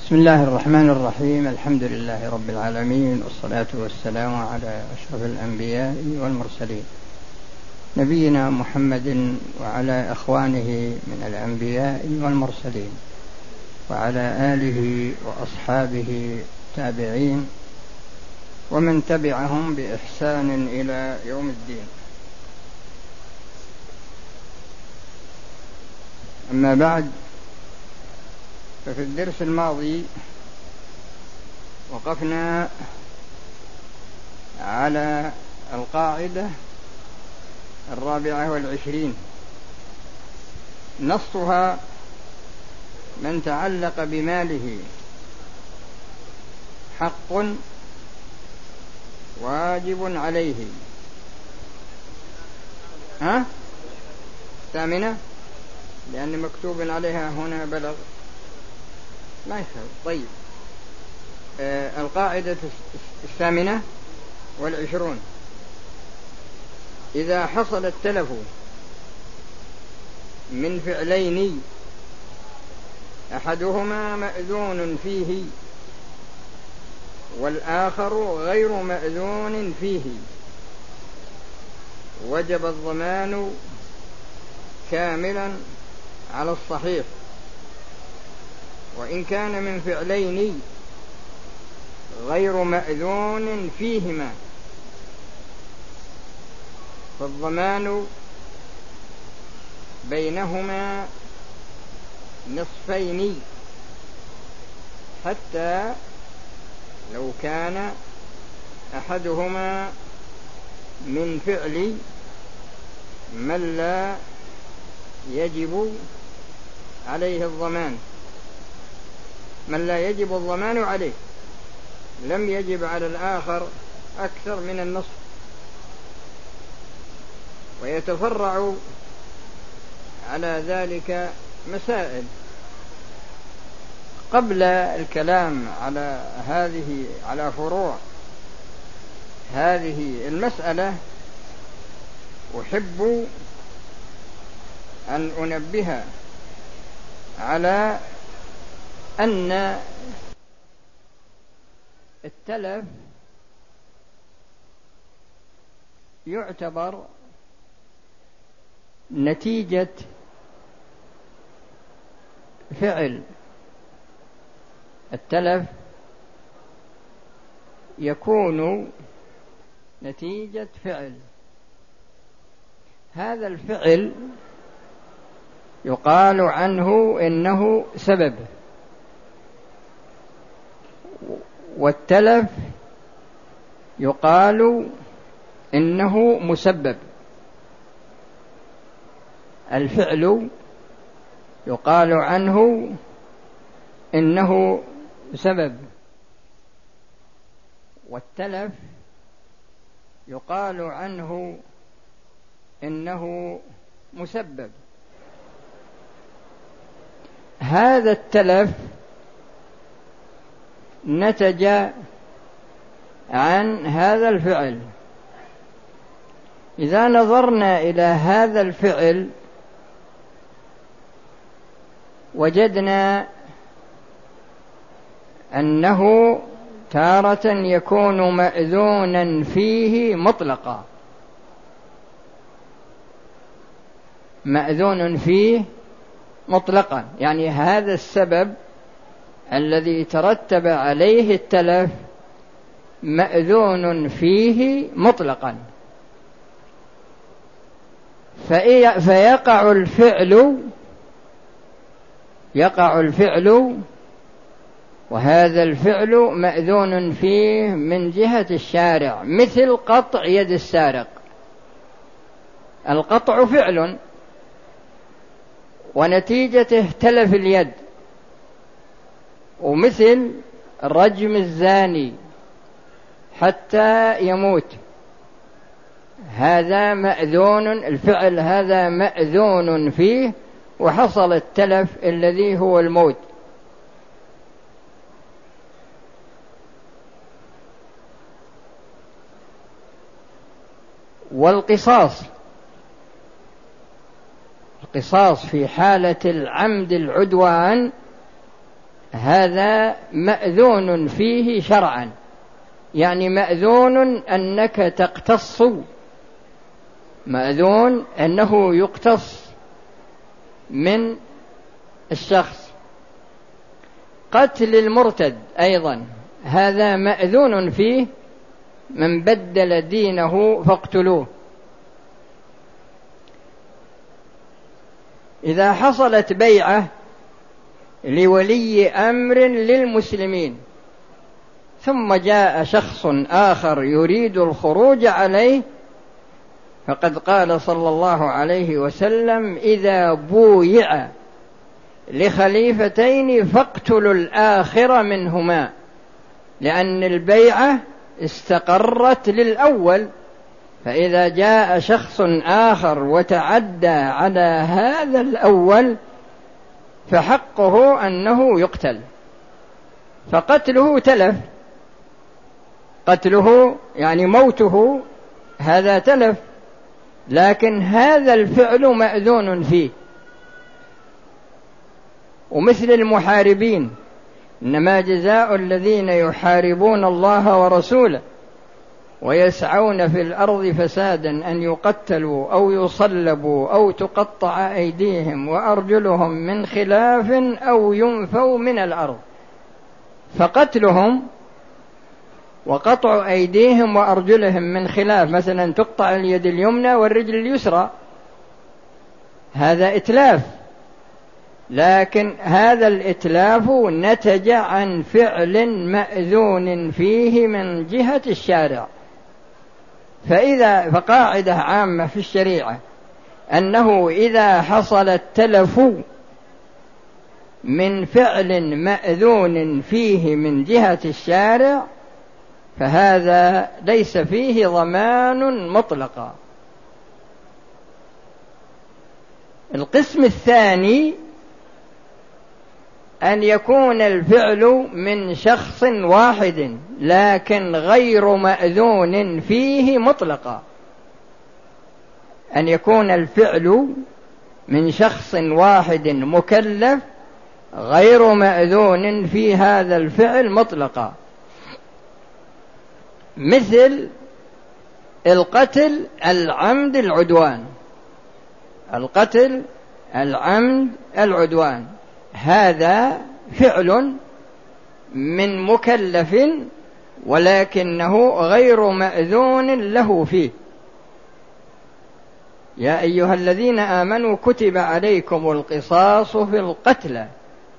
بسم الله الرحمن الرحيم. الحمد لله رب العالمين، والصلاة والسلام على أشرف الأنبياء والمرسلين، نبينا محمد وعلى أخوانه من الأنبياء والمرسلين، وعلى آله وأصحابه التابعين ومن تبعهم بإحسان إلى يوم الدين. أما بعد، ففي الدرس الماضي وقفنا على القاعدة 24، نصها: من تعلق بماله حق واجب عليه. الثامنة، لأن مكتوب عليها هنا بلغ، ما يخالف. طيب، القاعدة 28: إذا حصل التلف من فعلين أحدهما مأذون فيه والآخر غير مأذون فيه، وجب الضمان كاملا على الصحيح. وإن كان من فعلين غير مأذون فيهما فالضمان بينهما نصفين، حتى لو كان أحدهما من فعل من لا يجب عليه الضمان، من لا يجب الضمان عليه، لم يجب على الآخر أكثر من النصف. ويتفرع على ذلك مسائل. قبل الكلام على فروع هذه المسألة، أحب أن أنبه على أن التلف يعتبر نتيجة فعل. التلف يكون نتيجة فعل، هذا الفعل يقال عنه إنه سبب، والتلف يقال إنه مسبب. الفعل يقال عنه إنه سبب، والتلف يقال عنه إنه مسبب. هذا التلف نتج عن هذا الفعل. إذا نظرنا إلى هذا الفعل وجدنا أنه تارة يكون مأذونا فيه مطلقا، مأذون فيه مطلقا، يعني هذا السبب الذي ترتب عليه التلف مأذون فيه مطلقا، فيقع الفعل وهذا الفعل مأذون فيه من جهة الشارع، مثل قطع يد السارق. القطع فعل ونتيجته تلف اليد، ومثل رجم الزاني حتى يموت، هذا مأذون، الفعل هذا مأذون فيه وحصل التلف الذي هو الموت. والقصاص في حالة العمد العدوان هذا مأذون فيه شرعا، يعني مأذون أنك تقتص، مأذون أنه يقتص من الشخص. قتل المرتد أيضا هذا مأذون فيه، من بدل دينه فاقتلوه. إذا حصلت بيعة لولي أمر للمسلمين ثم جاء شخص آخر يريد الخروج عليه، فقد قال صلى الله عليه وسلم: إذا بويع لخليفتين فاقتلوا الآخر منهما، لأن البيعة استقرت للأول، فإذا جاء شخص آخر وتعدى على هذا الأول فحقه أنه يقتل، فقتله تلف، قتله يعني موته هذا تلف، لكن هذا الفعل مأذون فيه. ومثل المحاربين: إنما جزاء الذين يحاربون الله ورسوله ويسعون في الأرض فسادا أن يقتلوا أو يصلبوا أو تقطع أيديهم وأرجلهم من خلاف أو ينفوا من الأرض. فقتلهم وقطع أيديهم وأرجلهم من خلاف، مثلا تقطع اليد اليمنى والرجل اليسرى، هذا إتلاف، لكن هذا الإتلاف نتج عن فعل مأذون فيه من جهة الشارع. فقاعدة عامة في الشريعة أنه إذا حصل التلف من فعل مأذون فيه من جهة الشارع فهذا ليس فيه ضمان مطلقا. القسم الثاني أن يكون الفعل من شخص واحد لكن غير مأذون فيه مطلقا، أن يكون الفعل من شخص واحد مكلف غير مأذون في هذا الفعل مطلقا، مثل القتل العمد العدوان. القتل العمد العدوان هذا فعل من مكلف ولكنه غير مأذون له فيه. يا أيها الذين آمنوا كتب عليكم القصاص في القتلى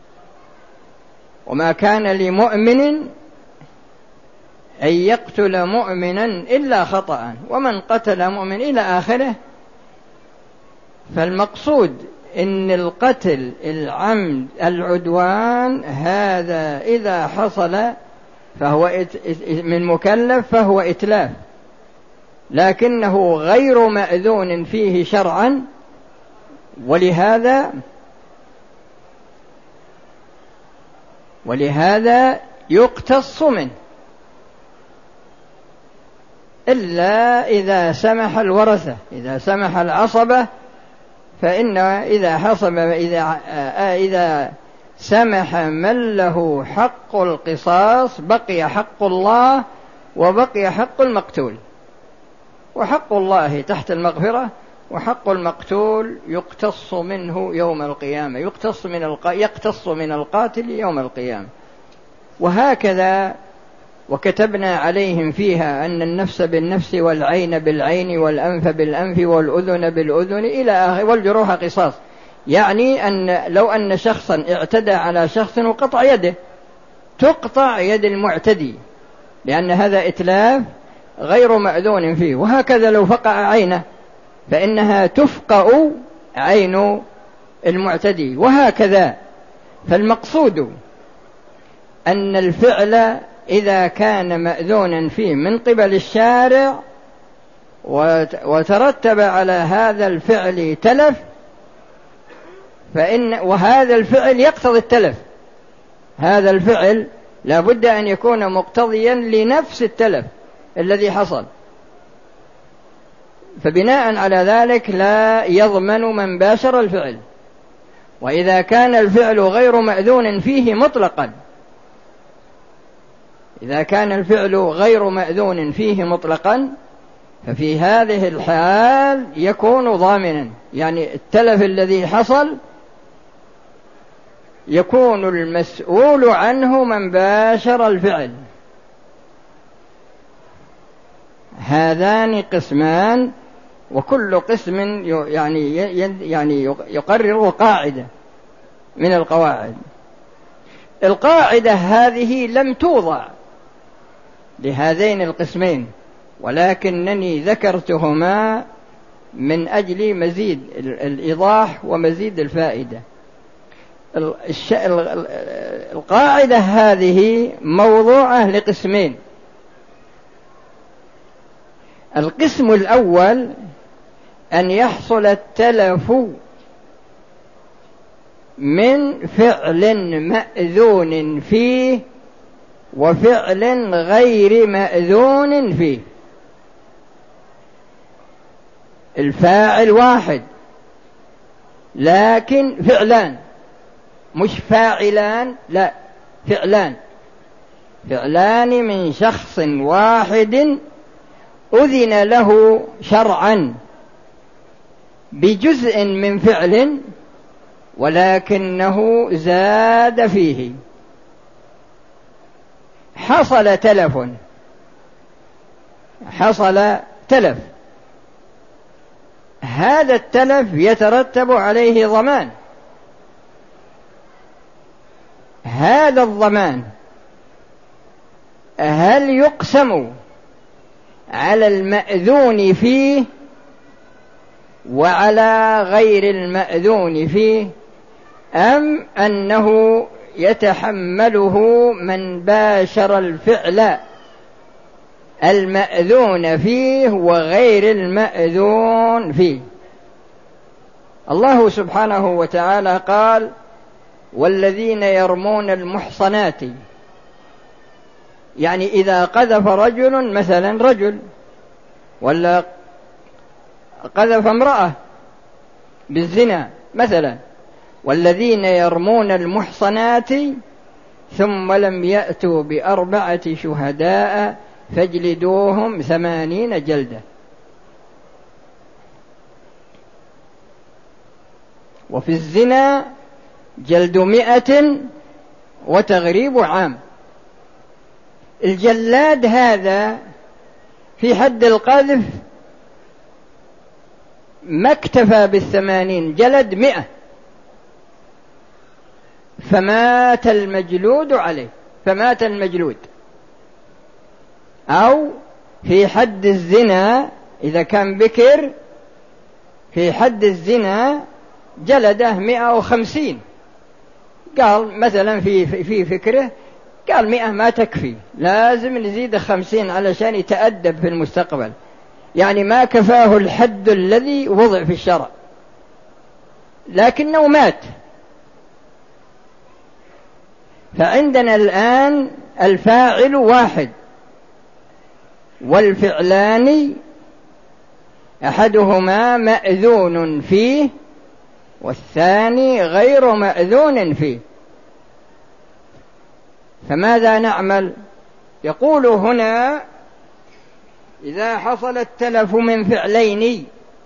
وما كان لمؤمن أن يقتل مؤمنا إلا خطأ ومن قتل مؤمن إلى آخره. فالمقصود إن القتل العمد العدوان هذا إذا حصل فهو من مكلف فهو إتلاف، لكنه غير مأذون فيه شرعا، ولهذا يقتص منه إلا إذا سمح الورثة، إذا سمح العصبة، فإن إذا سمح من له حق القصاص بقي حق الله وبقي حق المقتول، وحق الله تحت المغفرة، وحق المقتول يقتص منه يوم القيامة، يقتص من القاتل يوم القيامة. وهكذا وكتبنا عليهم فيها أن النفس بالنفس والعين بالعين والأنف بالأنف والأذن بالأذن إلى آخره والجروح قصاص. يعني أن لو أن شخصا اعتدى على شخص وقطع يده تقطع يد المعتدي، لأن هذا إتلاف غير مأذون فيه. وهكذا لو فقع عينه فإنها تفقأ عين المعتدي، وهكذا. فالمقصود أن الفعل إذا كان مأذونا فيه من قبل الشارع وترتب على هذا الفعل تلف، وهذا الفعل يقتضي التلف، هذا الفعل لا بد أن يكون مقتضيا لنفس التلف الذي حصل، فبناء على ذلك لا يضمن من باشر الفعل. وإذا كان الفعل غير مأذون فيه مطلقا، إذا كان الفعل غير مأذون فيه مطلقا ففي هذه الحال يكون ضامنا، يعني التلف الذي حصل يكون المسؤول عنه من باشر الفعل. هذان قسمان، وكل قسم يعني يقرر قاعدة من القواعد. القاعدة هذه لم توضع لهذين القسمين، ولكنني ذكرتهما من أجل مزيد الإيضاح ومزيد الفائدة. القاعدة هذه موضوعة لقسمين. القسم الأول أن يحصل التلف من فعل مأذون فيه وفعل غير مأذون فيه. الفاعل واحد لكن فعلان، مش فاعلان، لا، فعلان من شخص واحد أذن له شرعا بجزء من فعل ولكنه زاد فيه. حصل تلف، هذا التلف يترتب عليه ضمان. هذا الضمان هل يقسم على المأذون فيه وعلى غير المأذون فيه، أم أنه يتحمله من باشر الفعل المأذون فيه وغير المأذون فيه؟ الله سبحانه وتعالى قال: والذين يرمون المحصنات، يعني إذا قذف رجل مثلا رجل ولا قذف امرأة بالزنا مثلا، والذين يرمون المحصنات ثم لم يأتوا ب4 شهداء فاجلدوهم 80 جلدة. وفي الزنا جلد 100 وتغريب عام. الجلاد هذا في حد القذف ما اكتفى بال80، جلد 100، فمات المجلود عليه، فمات المجلود. أو في حد الزنا إذا كان بكر، في حد الزنا جلده 150. قال مثلا في فكره قال 100 ما تكفي، لازم نزيد 50 علشان يتأدب في المستقبل، يعني ما كفاه الحد الذي وضع في الشرع، لكنه مات. فعندنا الآن الفاعل واحد والفعلان أحدهما مأذون فيه والثاني غير مأذون فيه. فماذا نعمل؟ يقول هنا: إذا حصل التلف من فعلين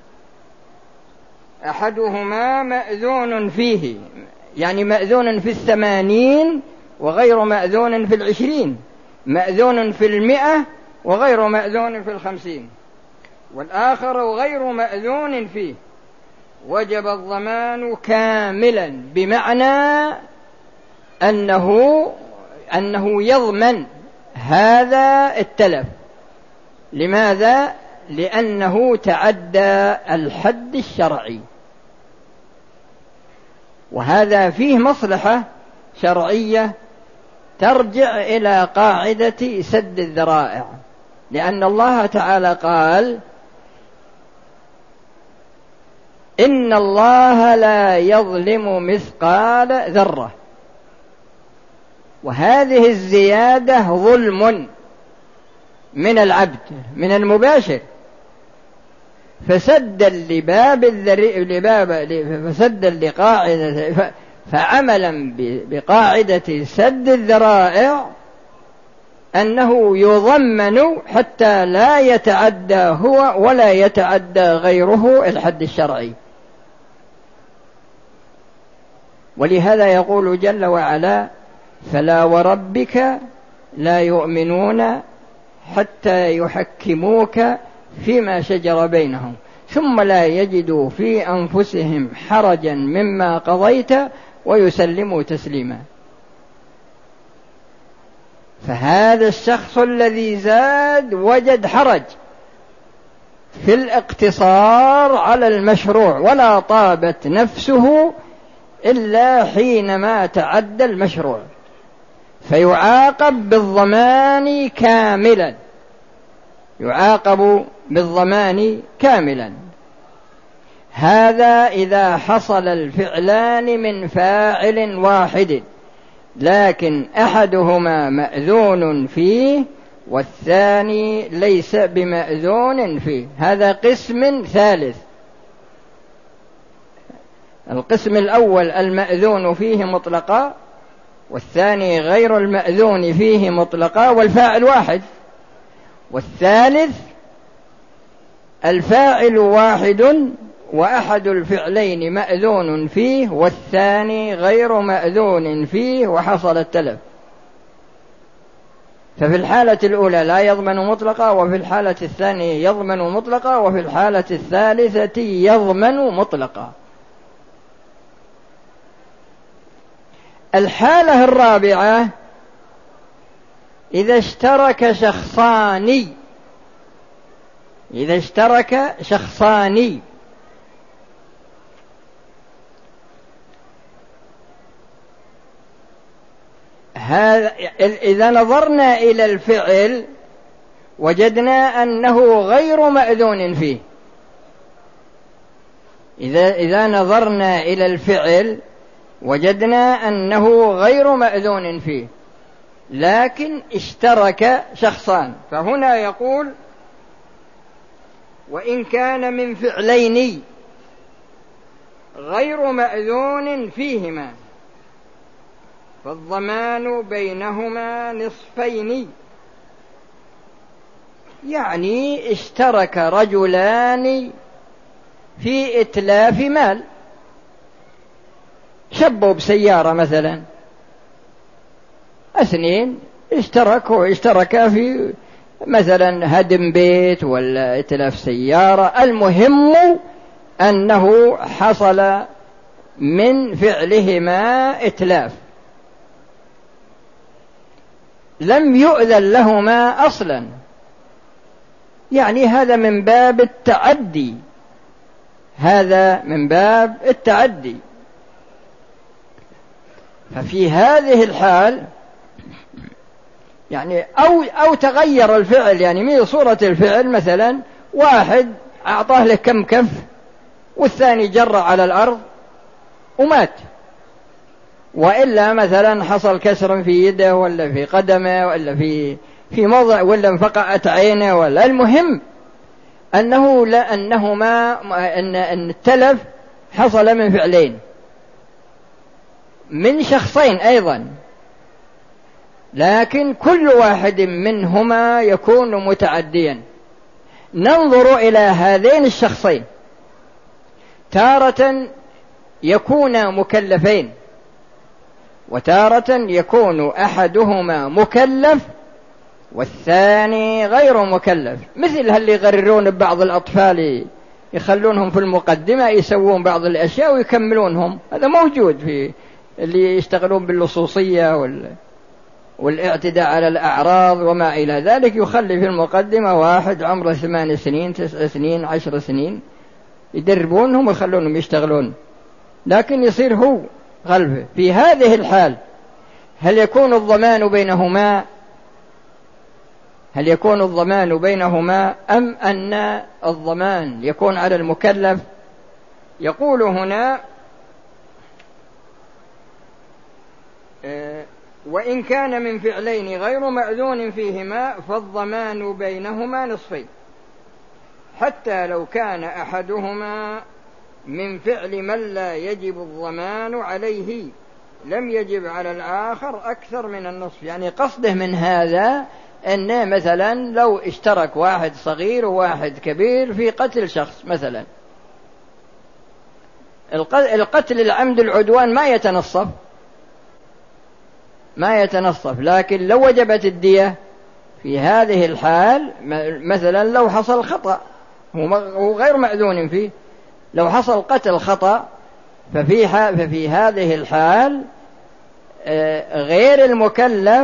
أحدهما مأذون فيه، يعني مأذون في 80 وغير مأذون في 20، مأذون في 100 وغير مأذون في 50، والآخر غير مأذون فيه، وجب الضمان كاملا، بمعنى أنه يضمن هذا التلف. لماذا؟ لأنه تعدى الحد الشرعي، وهذا فيه مصلحة شرعية ترجع إلى قاعدة سد الذرائع، لأن الله تعالى قال: إن الله لا يظلم مثقال ذرة. وهذه الزيادة ظلم من العبد، من المباشر، فسدا فسدا لقاعدة، فعملا بقاعدة سد الذرائع أنه يضمن حتى لا يتعدى هو ولا يتعدى غيره الحد الشرعي. ولهذا يقول جل وعلا: فلا وربك لا يؤمنون حتى يحكموك فيما شجر بينهم ثم لا يجدوا في أنفسهم حرجا مما قضيت ويسلموا تسليما. فهذا الشخص الذي زاد وجد حرج في الاقتصار على المشروع، ولا طابت نفسه إلا حينما تعدى المشروع، فيعاقب بالضمان كاملا، يعاقب بالضمان كاملا. هذا إذا حصل الفعلان من فاعل واحد، لكن أحدهما مأذون فيه والثاني ليس بمأذون فيه. هذا قسم ثالث. القسم الأول المأذون فيه مطلقا، والثاني غير المأذون فيه مطلقا والفاعل واحد. والثالث الفاعل واحد وأحد الفعلين مأذون فيه والثاني غير مأذون فيه وحصل التلف. ففي الحالة الأولى لا يضمن مطلقا، وفي الحالة الثانية يضمن مطلقا، وفي الحالة الثالثة يضمن مطلقا. الحالة الرابعة إذا اشترك شخصان هذا إذا نظرنا إلى الفعل وجدنا أنه غير مأذون فيه. إذا نظرنا إلى الفعل وجدنا أنه غير مأذون فيه، لكن اشترك شخصان. فهنا يقول: وإن كان من فعلين غير مأذون فيهما فالضمان بينهما نصفين. يعني اشترك رجلان في إتلاف مال، شبوا بسيارة مثلا، اثنين اشتركا في مثلا هدم بيت ولا إتلاف سيارة. المهم أنه حصل من فعلهما إتلاف، لم يؤذن لهما أصلا، يعني هذا من باب التعدي، هذا من باب التعدي. ففي هذه الحال يعني أو تغير الفعل، يعني من صورة الفعل مثلا واحد أعطاه له كم كف والثاني جر على الأرض ومات، وإلا مثلا حصل كسر في يده ولا في قدمه ولا في موضع ولا انفقعت عينه ولا. المهم أن التلف حصل من فعلين من شخصين أيضا، لكن كل واحد منهما يكون متعديا. ننظر إلى هذين الشخصين، تارة يكون مكلفين وتارة يكون أحدهما مكلف والثاني غير مكلف، مثل اللي يغررون ببعض الأطفال يخلونهم في المقدمة يسوون بعض الأشياء ويكملونهم. هذا موجود في اللي يشتغلون باللصوصية والاعتداء على الأعراض وما إلى ذلك، يخلي في المقدمة واحد عمره 8 سنين 9 سنين 10 سنين يدربونهم ويخلونهم يشتغلون، لكن يصير هو غلبه. في هذه الحال هل يكون الضمان بينهما أم أن الضمان يكون على المكلف؟ يقول هنا: وإن كان من فعلين غير مأذون فيهما فالضمان بينهما نصفين. حتى لو كان أحدهما من فعل من لا يجب الضمان عليه لم يجب على الآخر أكثر من النصف. يعني قصده من هذا أن مثلا لو اشترك واحد صغير وواحد كبير في قتل شخص مثلا، القتل العمد العدوان ما يتنصف، لكن لو وجبت الدية في هذه الحال، مثلا لو حصل خطأ هو غير مأذون فيه، لو حصل قتل خطأ ففي هذه الحال غير المكلف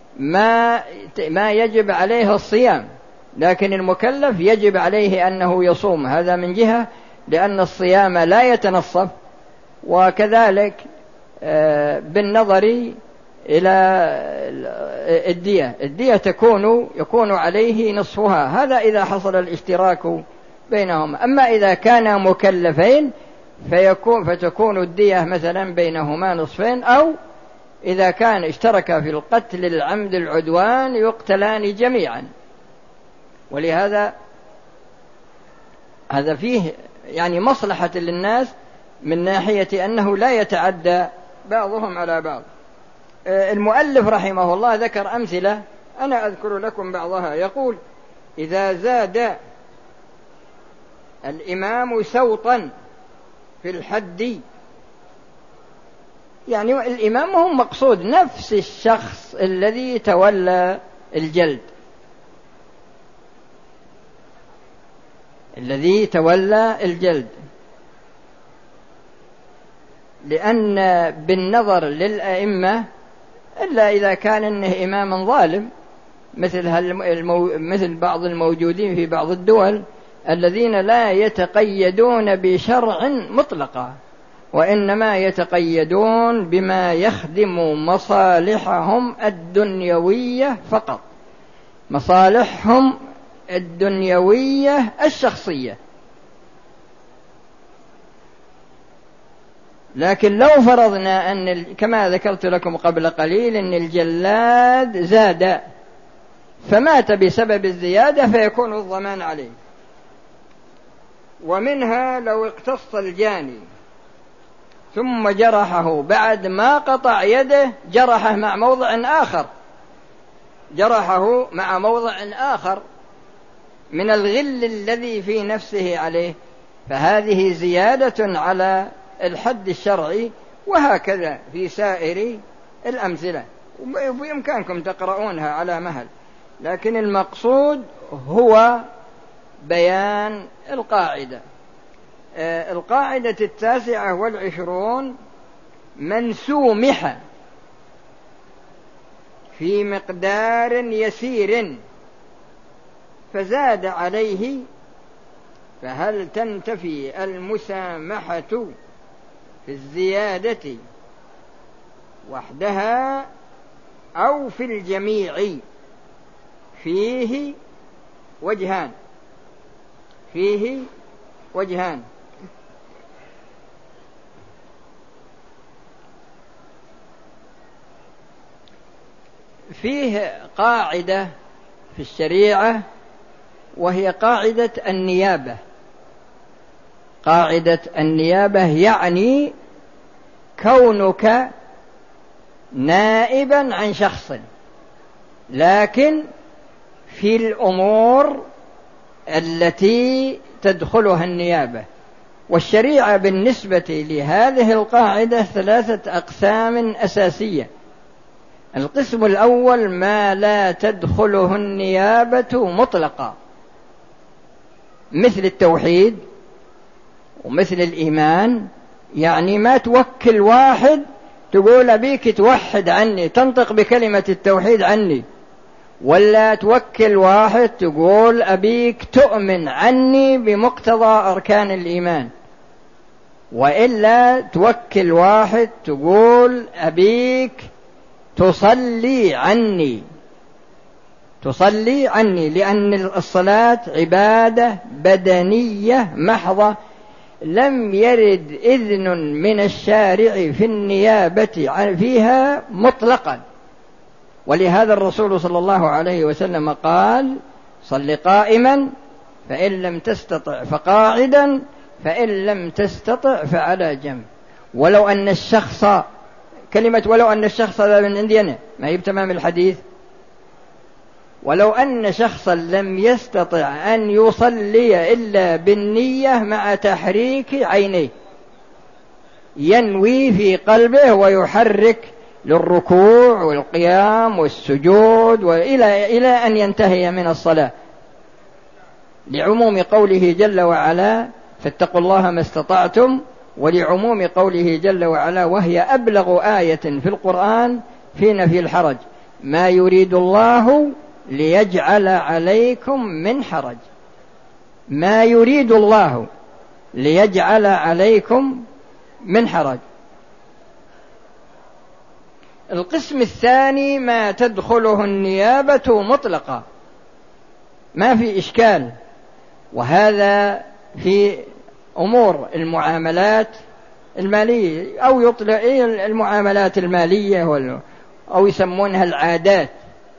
ما يجب عليه الصيام، لكن المكلف يجب عليه أنه يصوم. هذا من جهة لأن الصيام لا يتنصف، وكذلك بالنظر إلى الدية يكون عليه نصفها، هذا إذا حصل الاشتراك بينهم. أما إذا كانا مكلفين فتكون الدية مثلا بينهما نصفين، أو إذا كان اشترك في القتل العمد العدوان يقتلان جميعا. ولهذا هذا فيه يعني مصلحة للناس من ناحية أنه لا يتعدى بعضهم على بعض. المؤلف رحمه الله ذكر أمثلة، أنا أذكر لكم بعضها. يقول: إذا زاد الإمام سوطا في الحد، يعني الإمام هو مقصود نفس الشخص الذي تولى الجلد، لأن بالنظر للأئمة إلا إذا كان إنه إماما ظالم مثل بعض الموجودين في بعض الدول الذين لا يتقيدون بشرع مطلقا، وإنما يتقيدون بما يخدم مصالحهم الدنيوية فقط، مصالحهم الدنيوية الشخصية. لكن لو فرضنا أن كما ذكرت لكم قبل قليل أن الجلاد زاد فمات بسبب الزيادة فيكون الضمان عليه. ومنها لو اقتص الجاني ثم جرحه بعد ما قطع يده، جرحه مع موضع آخر من الغل الذي في نفسه عليه، فهذه زيادة على الحد الشرعي. وهكذا في سائر الأمثلة، وبإمكانكم تقرؤونها على مهل، لكن المقصود هو بيان القاعدة. القاعدة 29: من سومح في مقدار يسير فزاد عليه فهل تنتفي المسامحة في الزيادة وحدها أو في الجميع؟ فيه وجهان. فيه قاعدة في الشريعة وهي قاعدة النيابة، يعني كونك نائبا عن شخص لكن في الأمور التي تدخلها النيابة. والشريعة بالنسبة لهذه القاعدة 3 أقسام أساسية. القسم الأول: ما لا تدخله النيابة مطلقا، مثل التوحيد ومثل الإيمان. يعني ما توكل واحد تقول أبيك توحد عني، تنطق بكلمة التوحيد عني، ولا توكل واحد تقول أبيك تؤمن عني بمقتضى أركان الإيمان، وإلا توكل واحد تقول أبيك تصلي عني، لأن الصلاة عبادة بدنية محضة، لم يرد إذن من الشارع في النيابة فيها مطلقا. ولهذا الرسول صلى الله عليه وسلم قال: صل قائما فإن لم تستطع فقاعدا، فإن لم تستطع فعلى جنب. ولو أن الشخص، كلمة ولو أن الشخص هذا من عندنا ما هي بتمام الحديث. ولو أن شخصا لم يستطع أن يصلي إلا بالنية مع تحريك عينيه، ينوي في قلبه ويحرك للركوع والقيام والسجود إلى أن ينتهي من الصلاة، لعموم قوله جل وعلا فاتقوا الله ما استطعتم، ولعموم قوله جل وعلا وهي أبلغ آية في القرآن في نفي الحرج: ما يريد الله ليجعل عليكم من حرج. ما يريد الله ليجعل عليكم من حرج. القسم الثاني ما تدخله النيابة مطلقة، ما في إشكال، وهذا في أمور المعاملات المالية، أو يطلق المعاملات المالية، أو يسمونها العادات،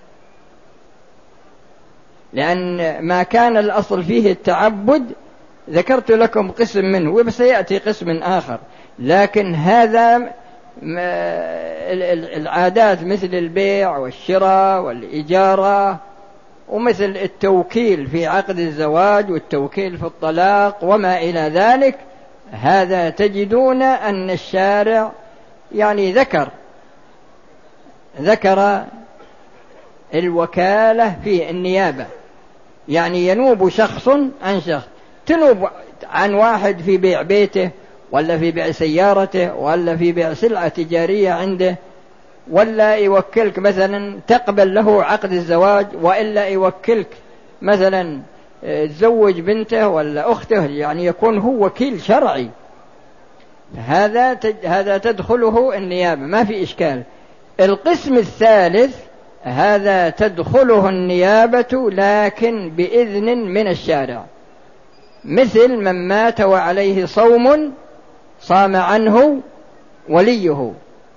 لأن ما كان الأصل فيه التعبد ذكرت لكم قسم منه وسيأتي قسم آخر، لكن هذا العادات مثل البيع والشراء والإجارة، ومثل التوكيل في عقد الزواج والتوكيل في الطلاق وما إلى ذلك. هذا تجدون أن الشارع يعني ذكر الوكالة في النيابة، يعني ينوب شخص عن شخص، تنوب عن واحد في بيع بيته، ولا في بيع سيارته، ولا في بيع سلعة تجارية عنده، ولا يوكلك مثلا تقبل له عقد الزواج، وإلا يوكلك مثلا تزوج بنته ولا أخته، يعني يكون هو وكيل شرعي. هذا تدخله النيابة، ما في إشكال. القسم الثالث هذا تدخله النيابة لكن بإذن من الشارع، مثل من مات وعليه صوم صام عنه وليه.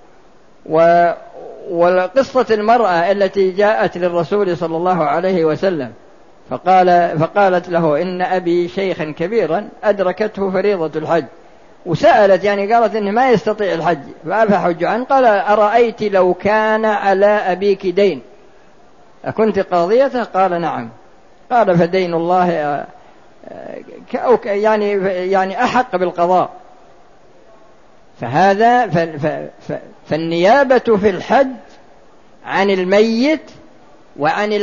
وقصة المرأة التي جاءت للرسول صلى الله عليه وسلم فقالت له إن أبي شيخا كبيرا أدركته فريضة الحج، وسألت يعني قالت إنه ما يستطيع الحج فأفحج عنه. قال أرأيت لو كان على أبيك دين أكنت قاضيته؟ قال نعم. قال فدين الله يعني أحق بالقضاء. فالنيابة في الحج عن الميت وعن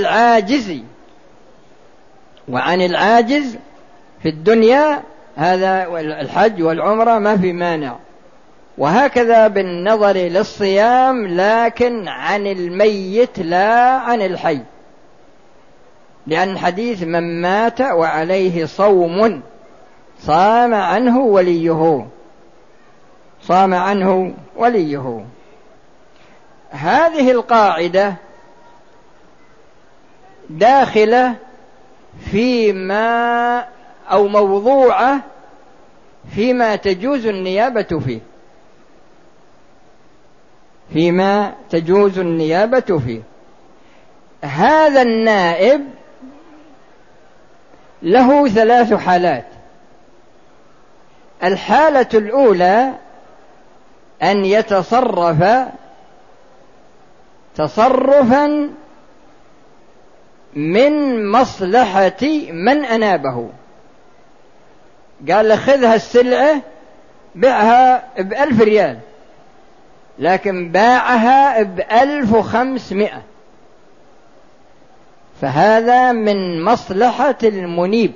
العاجز في الدنيا، هذا الحج والعمرة ما في مانع. وهكذا بالنظر للصيام، لكن عن الميت لا عن الحي، لأن حديث من مات وعليه صوم صام عنه وليه. هذه القاعدة داخلة فيما أو موضوعة فيما تجوز النيابة فيه. هذا النائب له 3 حالات. الحالة الأولى أن يتصرف تصرفا من مصلحة من أنابه. قال له خذها السلعة بيعها ب1000 ريال، لكن باعها ب1500، فهذا من مصلحة المنيب.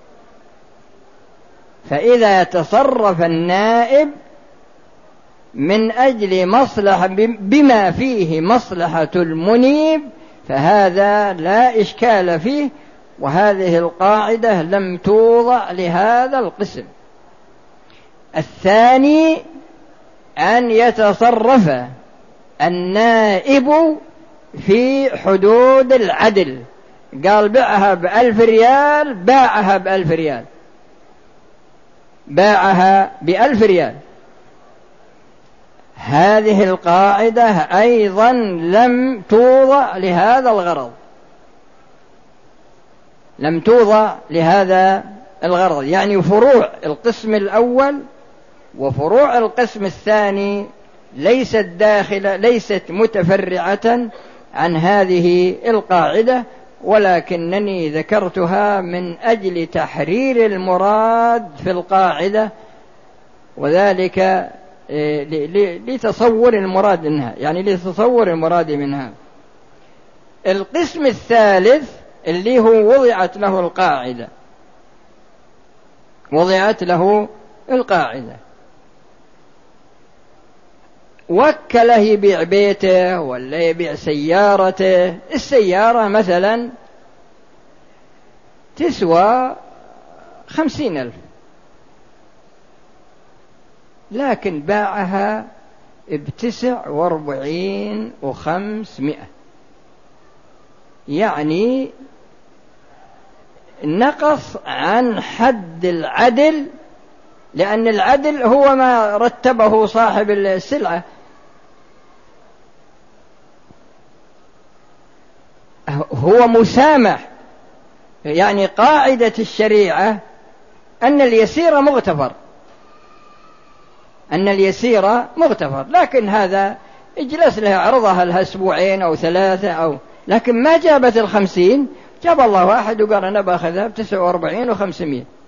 فإذا تصرف النائب من أجل مصلحة بما فيه مصلحة المنيب فهذا لا إشكال فيه، وهذه القاعدة لم توضع لهذا القسم. الثاني أن يتصرف النائب في حدود العدل، قال بيعها ب1000 ريال، باعها ب1000 ريال. هذه القاعدة أيضا لم توضع لهذا الغرض. لم توضع لهذا الغرض. يعني فروع القسم الأول وفروع القسم الثاني ليست متفرعة عن هذه القاعدة، ولكنني ذكرتها من أجل تحرير المراد في القاعدة، وذلك لتصور المراد منها، يعني لتصور المراد منها. القسم الثالث اللي هو وضعت له القاعدة، وكله يبيع بيته ولا يبيع سيارته. السيارة مثلا تسوى 50,000، لكن باعها ب49,500، يعني نقص عن حد العدل، لأن العدل هو ما رتبه صاحب السلعة. هو مسامح، يعني قاعدة الشريعة أن اليسير مغتفر، لكن هذا اجلس لها عرضها لها أسبوعين أو 3 لكن ما جابت 50، جاب الله واحد وقال أنا باخذها ب49,500.